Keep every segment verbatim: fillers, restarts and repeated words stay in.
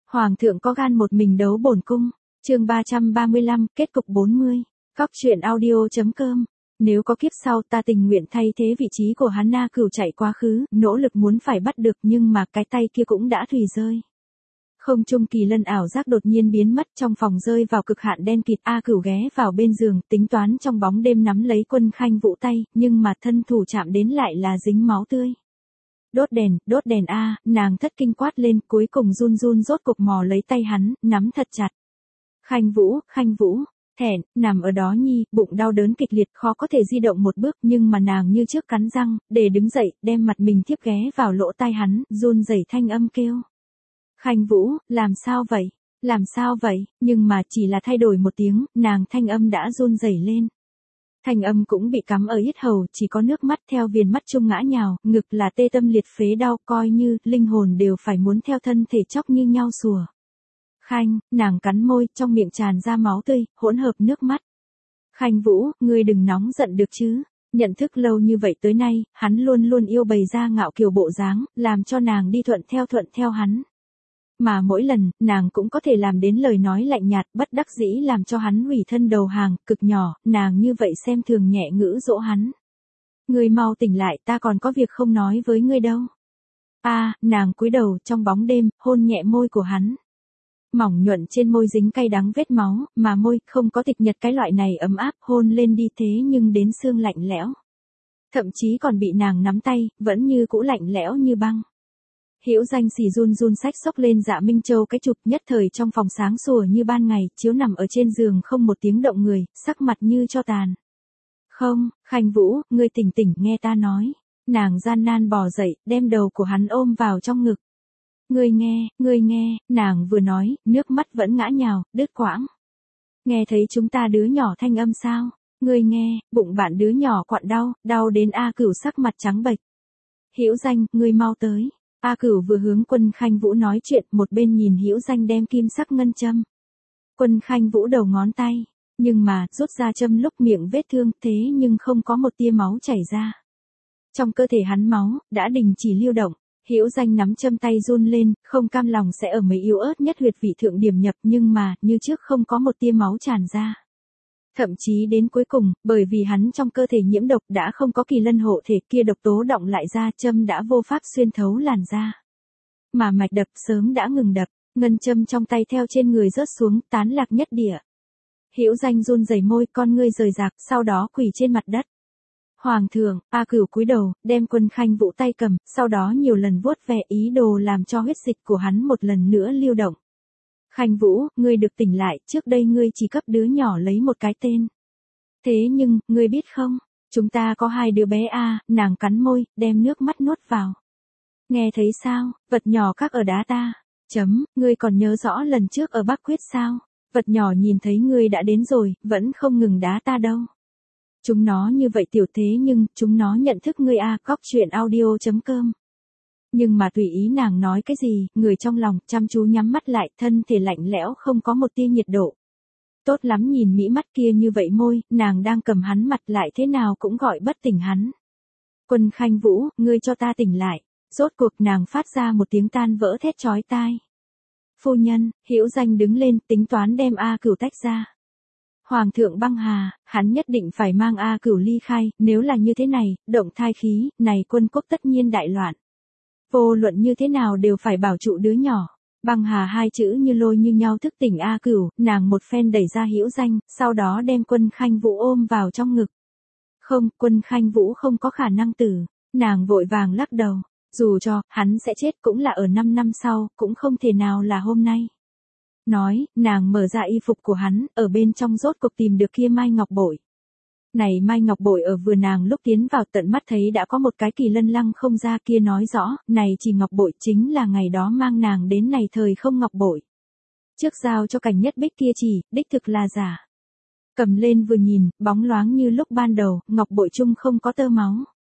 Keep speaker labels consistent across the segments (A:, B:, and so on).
A: Hoàng thượng có gan một mình đấu bổn cung. Chương ba trăm ba mươi lăm, kết cục bốn mươi. Cóc truyện audio chấm com. Nếu có kiếp sau ta tình nguyện thay thế vị trí của hắn. Na Cửu chạy quá khứ, nỗ lực muốn phải bắt được nhưng mà cái tay kia cũng đã thùy rơi. Không trung kỳ lân ảo giác đột nhiên biến mất, trong phòng rơi vào cực hạn đen kịt. A Cửu ghé vào bên giường, tính toán trong bóng đêm nắm lấy Quân Khanh Vũ tay, nhưng mà thân thủ chạm đến lại là dính máu tươi. Đốt đèn, đốt đèn a, nàng thất kinh quát lên, cuối cùng run run rốt cục mò lấy tay hắn, nắm thật chặt. Khanh Vũ, Khanh Vũ, thẹn, nằm ở đó nhi, bụng đau đớn kịch liệt, khó có thể di động một bước, nhưng mà nàng như trước cắn răng, để đứng dậy, đem mặt mình thiếp ghé vào lỗ tai hắn, run rẩy thanh âm kêu. Khanh Vũ, làm sao vậy? Làm sao vậy? Nhưng mà chỉ là thay đổi một tiếng, nàng thanh âm đã run rẩy lên. Thanh âm cũng bị cắm ở yết hầu, chỉ có nước mắt theo viền mắt trung ngã nhào, ngực là tê tâm liệt phế đau, coi như linh hồn đều phải muốn theo thân thể chóc như nhau sủa. Khanh, nàng cắn môi, trong miệng tràn ra máu tươi, hỗn hợp nước mắt. Khanh Vũ, ngươi đừng nóng giận được chứ. Nhận thức lâu như vậy tới nay, hắn luôn luôn yêu bày ra ngạo kiều bộ dáng, làm cho nàng đi thuận theo thuận theo hắn. Mà mỗi lần, nàng cũng có thể làm đến lời nói lạnh nhạt, bất đắc dĩ làm cho hắn hủy thân đầu hàng, cực nhỏ, nàng như vậy xem thường nhẹ ngữ dỗ hắn. Ngươi mau tỉnh lại, ta còn có việc không nói với ngươi đâu. A, à, nàng cúi đầu trong bóng đêm, hôn nhẹ môi của hắn. Mỏng nhuận trên môi dính cay đắng vết máu, mà môi không có tịch nhật cái loại này ấm áp, hôn lên đi thế nhưng đến xương lạnh lẽo. Thậm chí còn bị nàng nắm tay, vẫn như cũ lạnh lẽo như băng. Hữu Danh xì run run xách xốc lên Dạ Minh Châu cái chụp, nhất thời trong phòng sáng sủa như ban ngày, chiếu nằm ở trên giường không một tiếng động người, sắc mặt như cho tàn. Không, Khanh Vũ, ngươi tỉnh tỉnh, nghe ta nói. Nàng gian nan bò dậy, đem đầu của hắn ôm vào trong ngực. Ngươi nghe, ngươi nghe, nàng vừa nói, nước mắt vẫn ngã nhào, đứt quãng. Nghe thấy chúng ta đứa nhỏ thanh âm sao? Ngươi nghe, bụng bạn đứa nhỏ quặn đau, đau đến A Cửu sắc mặt trắng bệch. Hữu Danh, ngươi mau tới. A Cửu vừa hướng Quân Khanh Vũ nói chuyện, một bên nhìn Hữu Danh đem kim sắc ngân châm. Quân Khanh Vũ đầu ngón tay, nhưng mà, rút ra châm lúc miệng vết thương, thế nhưng không có một tia máu chảy ra. Trong cơ thể hắn máu, đã đình chỉ lưu động, Hữu Danh nắm châm tay run lên, không cam lòng sẽ ở mấy yếu ớt nhất huyệt vị thượng điểm nhập, nhưng mà, như trước không có một tia máu tràn ra. Thậm chí đến cuối cùng, bởi vì hắn trong cơ thể nhiễm độc đã không có kỳ lân hộ thể, kia độc tố động lại ra, châm đã vô pháp xuyên thấu làn da. Mà mạch đập sớm đã ngừng đập, ngân châm trong tay theo trên người rớt xuống, tán lạc nhất địa. Hữu Danh run rẩy môi, con ngươi rời rạc, sau đó quỳ trên mặt đất. Hoàng thượng, A Cửu cúi đầu, đem Quân Khanh Vũ tay cầm, sau đó nhiều lần vuốt ve ý đồ làm cho huyết dịch của hắn một lần nữa lưu động. Khanh Vũ, ngươi được tỉnh lại, trước đây ngươi chỉ cấp đứa nhỏ lấy một cái tên. Thế nhưng, ngươi biết không, chúng ta có hai đứa bé a, à, nàng cắn môi, đem nước mắt nuốt vào. Nghe thấy sao, vật nhỏ các ở đá ta. Chấm, ngươi còn nhớ rõ lần trước ở Bắc Quyết sao? Vật nhỏ nhìn thấy ngươi đã đến rồi, vẫn không ngừng đá ta đâu. Chúng nó như vậy tiểu thế nhưng, chúng nó nhận thức ngươi a, à, cóc truyện audio chấm com. Nhưng mà tùy ý nàng nói cái gì, người trong lòng chăm chú nhắm mắt lại, thân thể lạnh lẽo không có một tia nhiệt độ. Tốt lắm nhìn mỹ mắt kia như vậy môi, nàng đang cầm hắn mặt lại thế nào cũng gọi bất tỉnh hắn. Quân Khanh Vũ, ngươi cho ta tỉnh lại. Rốt cuộc nàng phát ra một tiếng tan vỡ thét chói tai. Phu nhân, Hữu Danh đứng lên, tính toán đem A Cửu tách ra. Hoàng thượng băng hà, hắn nhất định phải mang A Cửu ly khai, nếu là như thế này, động thai khí, này quân quốc tất nhiên đại loạn. Vô luận như thế nào đều phải bảo trụ đứa nhỏ. Băng hà hai chữ như lôi như nhau thức tỉnh A Cửu, nàng một phen đẩy ra Hữu Danh, sau đó đem Quân Khanh Vũ ôm vào trong ngực. Không, Quân Khanh Vũ không có khả năng tử, nàng vội vàng lắc đầu, dù cho, hắn sẽ chết cũng là ở năm năm sau, cũng không thể nào là hôm nay. Nói, nàng mở ra y phục của hắn, ở bên trong rốt cuộc tìm được kia mai ngọc bội. Này mai ngọc bội ở vừa nàng lúc tiến vào tận mắt thấy đã có một cái kỳ lân lăng không ra, kia nói rõ, này chỉ ngọc bội chính là ngày đó mang nàng đến này thời không ngọc bội. Trước giao cho Cảnh Nhất Bích kia chỉ, đích thực là giả. Cầm lên vừa nhìn, bóng loáng như lúc ban đầu, ngọc bội chung không có tơ máu.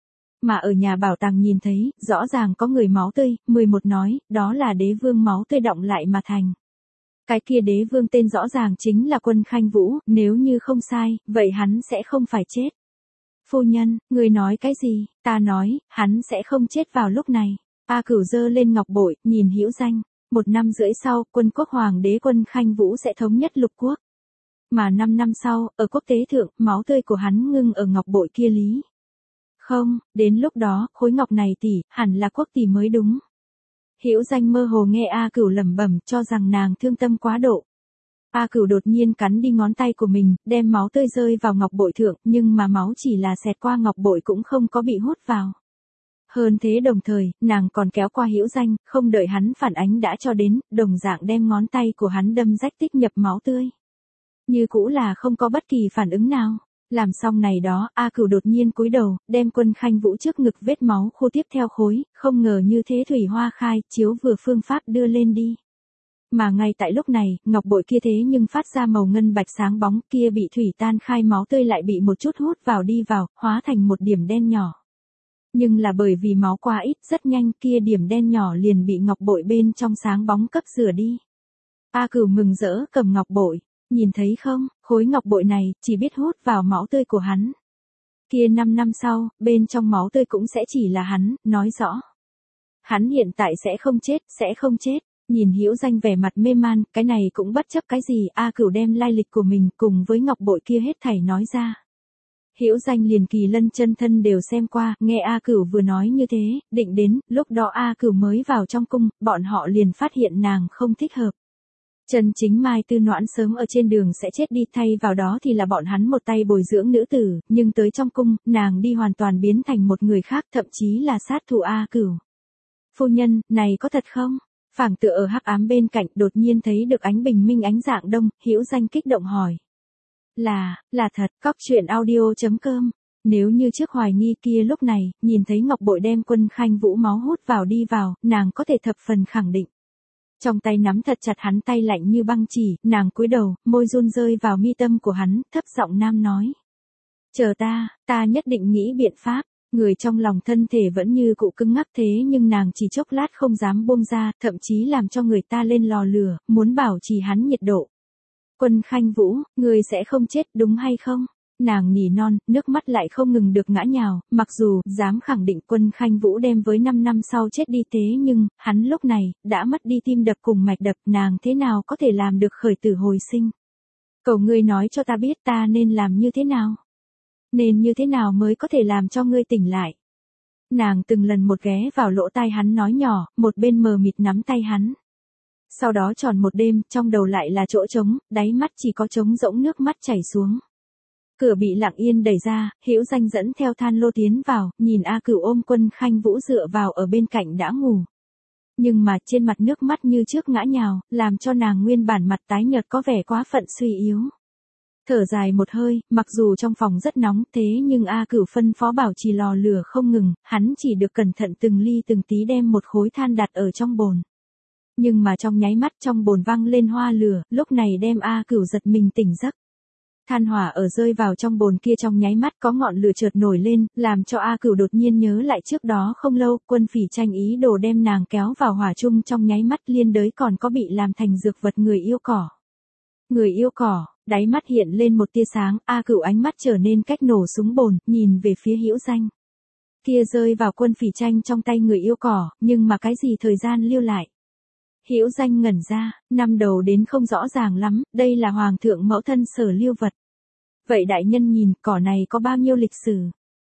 A: Mà ở nhà bảo tàng nhìn thấy, rõ ràng có người máu tươi, mười một nói, đó là đế vương máu tươi động lại mà thành. Cái kia đế vương tên rõ ràng chính là Quân Khanh Vũ, nếu như không sai, vậy hắn sẽ không phải chết. Phu nhân, người nói cái gì? Ta nói, hắn sẽ không chết vào lúc này. A Cửu giơ lên ngọc bội, nhìn Hữu Danh. Một năm rưỡi sau, quân quốc hoàng đế Quân Khanh Vũ sẽ thống nhất lục quốc. Mà năm năm sau, ở quốc tế thượng, máu tươi của hắn ngưng ở ngọc bội kia lý. Không, đến lúc đó, khối ngọc này tỷ, hẳn là quốc tỷ mới đúng. Hữu Danh mơ hồ nghe A Cửu lẩm bẩm, cho rằng nàng thương tâm quá độ. A Cửu đột nhiên cắn đi ngón tay của mình, đem máu tươi rơi vào ngọc bội thượng, nhưng mà máu chỉ là xẹt qua ngọc bội cũng không có bị hút vào. Hơn thế đồng thời, nàng còn kéo qua Hữu Danh, không đợi hắn phản ánh đã cho đến, đồng dạng đem ngón tay của hắn đâm rách tích nhập máu tươi. Như cũ là không có bất kỳ phản ứng nào. Làm xong này đó, A Cửu đột nhiên cúi đầu, đem Quân Khanh Vũ trước ngực vết máu khô tiếp theo khối, không ngờ như thế thủy hoa khai, chiếu vừa phương pháp đưa lên đi. Mà ngay tại lúc này, ngọc bội kia thế nhưng phát ra màu ngân bạch sáng bóng, kia bị thủy tan khai máu tươi lại bị một chút hút vào đi vào, hóa thành một điểm đen nhỏ. Nhưng là bởi vì máu quá ít, rất nhanh kia điểm đen nhỏ liền bị ngọc bội bên trong sáng bóng cấp rửa đi. A Cửu mừng rỡ cầm ngọc bội, nhìn thấy không, khối ngọc bội này chỉ biết hút vào máu tươi của hắn. Kia năm năm sau, bên trong máu tươi cũng sẽ chỉ là hắn, nói rõ. Hắn hiện tại sẽ không chết, sẽ không chết. Nhìn Hữu Danh vẻ mặt mê man, cái này cũng bất chấp cái gì, A Cửu đem lai lịch của mình cùng với ngọc bội kia hết thảy nói ra. Hữu Danh liền Kỳ Lân chân thân đều xem qua, nghe A Cửu vừa nói như thế, định đến, lúc đó A Cửu mới vào trong cung, bọn họ liền phát hiện nàng không thích hợp. Chân chính Mai Tư Noãn sớm ở trên đường sẽ chết đi, thay vào đó thì là bọn hắn một tay bồi dưỡng nữ tử, nhưng tới trong cung, nàng đi hoàn toàn biến thành một người khác, thậm chí là sát thủ A Cửu. Phu nhân, này có thật không? Phảng tựa ở hắc ám bên cạnh, đột nhiên thấy được ánh bình minh ánh dạng đông, Hữu Danh kích động hỏi. Là, là thật, cóc truyện audio chấm com. Nếu như trước hoài nghi kia lúc này, nhìn thấy ngọc bội đem Quân Khanh Vũ máu hút vào đi vào, nàng có thể thập phần khẳng định. Trong tay nắm thật chặt hắn tay lạnh như băng chỉ, nàng cúi đầu, môi run rơi vào mi tâm của hắn, thấp giọng nam nói. Chờ ta, ta nhất định nghĩ biện pháp. Người trong lòng thân thể vẫn như cụ cứng ngắc thế nhưng nàng chỉ chốc lát không dám buông ra, thậm chí làm cho người ta lên lò lửa, muốn bảo trì hắn nhiệt độ. Quân Khanh Vũ, người sẽ không chết đúng hay không? Nàng nỉ non, nước mắt lại không ngừng được ngã nhào, mặc dù dám khẳng định Quân Khanh Vũ đem với năm năm sau chết đi thế nhưng, hắn lúc này, đã mất đi tim đập cùng mạch đập, nàng thế nào có thể làm được khởi tử hồi sinh? Cầu ngươi nói cho ta biết ta nên làm như thế nào? Nên như thế nào mới có thể làm cho ngươi tỉnh lại? Nàng từng lần một ghé vào lỗ tai hắn nói nhỏ, một bên mờ mịt nắm tay hắn. Sau đó tròn một đêm, trong đầu lại là chỗ trống, đáy mắt chỉ có trống rỗng nước mắt chảy xuống. Cửa bị lặng yên đẩy ra, Hữu Danh dẫn theo Than Lô tiến vào, nhìn A Cửu ôm Quân Khanh Vũ dựa vào ở bên cạnh đã ngủ. Nhưng mà trên mặt nước mắt như trước ngã nhào, làm cho nàng nguyên bản mặt tái nhợt có vẻ quá phận suy yếu. Thở dài một hơi, mặc dù trong phòng rất nóng thế nhưng A Cửu phân phó bảo trì lò lửa không ngừng, hắn chỉ được cẩn thận từng ly từng tí đem một khối than đặt ở trong bồn. Nhưng mà trong nháy mắt trong bồn văng lên hoa lửa, lúc này đem A Cửu giật mình tỉnh giấc. Than hỏa ở rơi vào trong bồn kia trong nháy mắt có ngọn lửa chợt nổi lên, làm cho A Cửu đột nhiên nhớ lại trước đó không lâu, Quân Phỉ Tranh ý đồ đem nàng kéo vào hỏa chung trong nháy mắt liên đới còn có bị làm thành dược vật người yêu cỏ. Người yêu cỏ, đáy mắt hiện lên một tia sáng, A Cửu ánh mắt trở nên cách nổ súng bồn, nhìn về phía Hữu Danh. Kia rơi vào Quân Phỉ Tranh trong tay người yêu cỏ, nhưng mà cái gì thời gian lưu lại. Hữu Danh ngẩn ra, năm đầu đến không rõ ràng lắm, đây là hoàng thượng mẫu thân sở lưu vật. Vậy đại nhân nhìn, cỏ này có bao nhiêu lịch sử?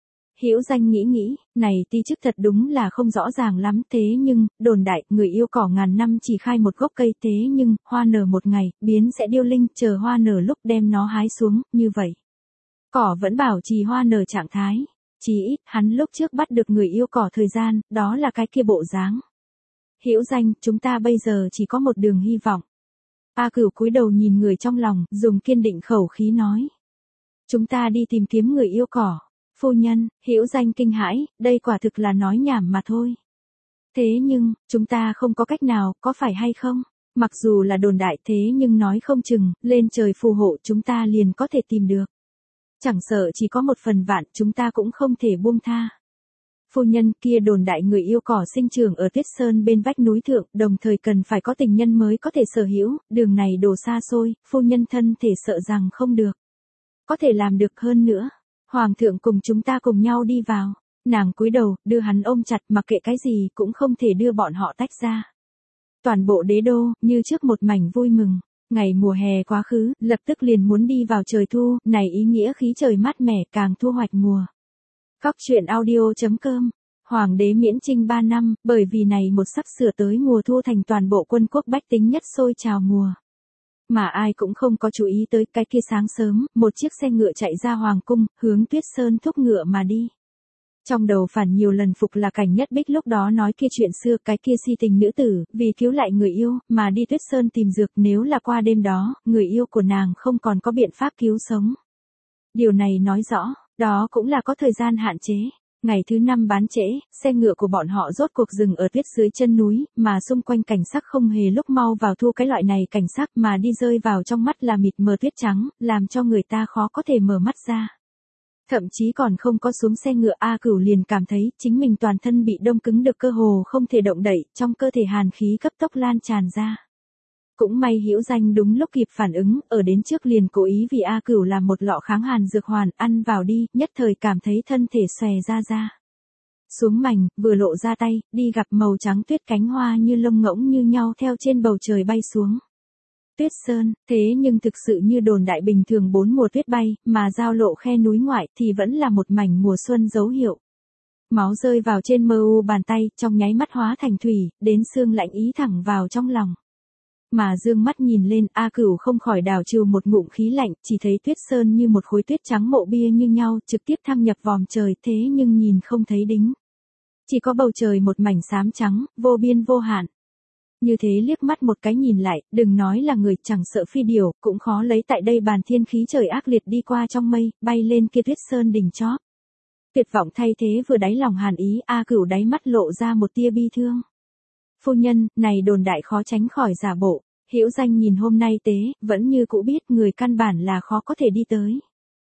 A: Hữu Danh nghĩ nghĩ, này ti chức thật đúng là không rõ ràng lắm thế nhưng, đồn đại, người yêu cỏ ngàn năm chỉ khai một gốc cây thế nhưng, hoa nở một ngày, biến sẽ điêu linh, chờ hoa nở lúc đem nó hái xuống, như vậy. Cỏ vẫn bảo trì hoa nở trạng thái, chỉ ít, hắn lúc trước bắt được người yêu cỏ thời gian, đó là cái kia bộ dáng. Hữu Danh, chúng ta bây giờ chỉ có một đường hy vọng. A Cửu cúi đầu nhìn người trong lòng, dùng kiên định khẩu khí nói. Chúng ta đi tìm kiếm người yêu cỏ. Phu nhân, Hữu Danh kinh hãi, đây quả thực là nói nhảm mà thôi. Thế nhưng, chúng ta không có cách nào, có phải hay không? Mặc dù là đồn đại thế nhưng nói không chừng, lên trời phù hộ chúng ta liền có thể tìm được. Chẳng sợ chỉ có một phần vạn, chúng ta cũng không thể buông tha. Phu nhân, kia đồn đại người yêu cỏ sinh trưởng ở Tuyết Sơn bên vách núi thượng, đồng thời cần phải có tình nhân mới có thể sở hữu, đường này đồ xa xôi, phu nhân thân thể sợ rằng không được. Có thể làm được hơn nữa. Hoàng thượng cùng chúng ta cùng nhau đi vào. Nàng cúi đầu, đưa hắn ôm chặt, mặc kệ cái gì cũng không thể đưa bọn họ tách ra. Toàn bộ đế đô, như trước một mảnh vui mừng. Ngày mùa hè quá khứ, lập tức liền muốn đi vào trời thu, này ý nghĩa khí trời mát mẻ càng thu hoạch mùa. Cóc truyện audio.com Hoàng đế miễn trinh ba năm, bởi vì này một sắp sửa tới mùa thu thành toàn bộ quân quốc bách tính nhất sôi trào mùa. Mà ai cũng không có chú ý tới cái kia sáng sớm, một chiếc xe ngựa chạy ra hoàng cung, hướng Tuyết Sơn thúc ngựa mà đi. Trong đầu phản nhiều lần phục là cảnh Nhất Bích lúc đó nói kia chuyện xưa, cái kia si tình nữ tử, vì cứu lại người yêu, mà đi Tuyết Sơn tìm dược, nếu là qua đêm đó, người yêu của nàng không còn có biện pháp cứu sống. Điều này nói rõ, đó cũng là có thời gian hạn chế. Ngày thứ năm bán trễ, xe ngựa của bọn họ rốt cuộc dừng ở tuyết dưới chân núi, mà xung quanh cảnh sắc không hề lúc mau vào thu cái loại này cảnh sắc mà đi rơi vào trong mắt là mịt mờ tuyết trắng, làm cho người ta khó có thể mở mắt ra. Thậm chí còn không có xuống xe ngựa A Cửu liền cảm thấy chính mình toàn thân bị đông cứng được cơ hồ không thể động đậy, trong cơ thể hàn khí cấp tốc lan tràn ra. Cũng may Hữu Danh đúng lúc kịp phản ứng, ở đến trước liền cố ý vì A Cửu làm một lọ kháng hàn dược hoàn, ăn vào đi, nhất thời cảm thấy thân thể xòe ra ra. Xuống mảnh, vừa lộ ra tay, đi gặp màu trắng tuyết cánh hoa như lông ngỗng như nhau theo trên bầu trời bay xuống. Tuyết Sơn, thế nhưng thực sự như đồn đại bình thường bốn mùa tuyết bay, mà giao lộ khe núi ngoại thì vẫn là một mảnh mùa xuân dấu hiệu. Máu rơi vào trên mơ u bàn tay, trong nháy mắt hóa thành thủy, đến xương lạnh ý thẳng vào trong lòng. Mà dương mắt nhìn lên, A Cửu không khỏi đảo trừ một ngụm khí lạnh, chỉ thấy Tuyết Sơn như một khối tuyết trắng mộ bia như nhau, trực tiếp thăng nhập vòm trời, thế nhưng nhìn không thấy đính. Chỉ có bầu trời một mảnh xám trắng, vô biên vô hạn. Như thế liếc mắt một cái nhìn lại, đừng nói là người chẳng sợ phi điều, cũng khó lấy tại đây bàn thiên khí trời ác liệt đi qua trong mây, bay lên kia Tuyết Sơn đỉnh chóp. Tuyệt vọng thay thế vừa đáy lòng hàn ý, A Cửu đáy mắt lộ ra một tia bi thương. Phu nhân, này đồn đại khó tránh khỏi giả bộ. Hữu Danh nhìn hôm nay tế, vẫn như cũ biết người căn bản là khó có thể đi tới.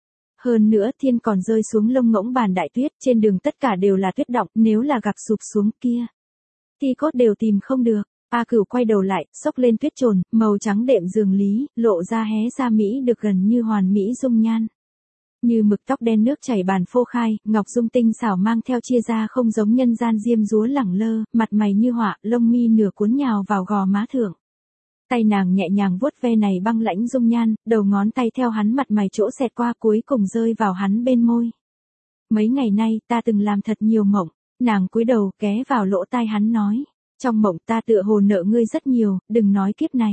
A: Hơn nữa thiên còn rơi xuống lông ngỗng bàn đại tuyết, trên đường tất cả đều là tuyết động, nếu là gặp sụp xuống kia, thì cốt đều tìm không được. A Cửu quay đầu lại, xốc lên tuyết trồn, màu trắng đệm giường lý, lộ ra hé ra mỹ được gần như hoàn mỹ dung nhan. Như mực tóc đen nước chảy bàn phô khai, ngọc dung tinh xảo mang theo chia ra không giống nhân gian diêm dúa lẳng lơ, mặt mày như họa, lông mi nửa cuốn nhào vào gò má thượng. Tay nàng nhẹ nhàng vuốt ve này băng lãnh dung nhan, đầu ngón tay theo hắn mặt mày chỗ xẹt qua cuối cùng rơi vào hắn bên môi. Mấy ngày nay ta từng làm thật nhiều mộng, nàng cúi đầu ghé vào lỗ tai hắn nói. Trong mộng ta tựa hồ nợ ngươi rất nhiều, đừng nói kiếp này.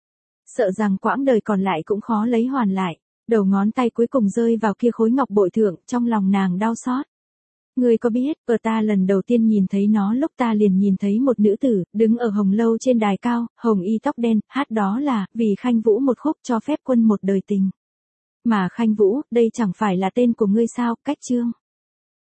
A: Sợ rằng quãng đời còn lại cũng khó lấy hoàn lại. Đầu ngón tay cuối cùng rơi vào kia khối ngọc bội thượng, trong lòng nàng đau xót. Ngươi có biết, ở ta lần đầu tiên nhìn thấy nó lúc ta liền nhìn thấy một nữ tử, đứng ở hồng lâu trên đài cao, hồng y tóc đen, hát đó là, vì Khanh Vũ một khúc cho phép quân một đời tình. Mà Khanh Vũ, đây chẳng phải là tên của ngươi sao, cách chương.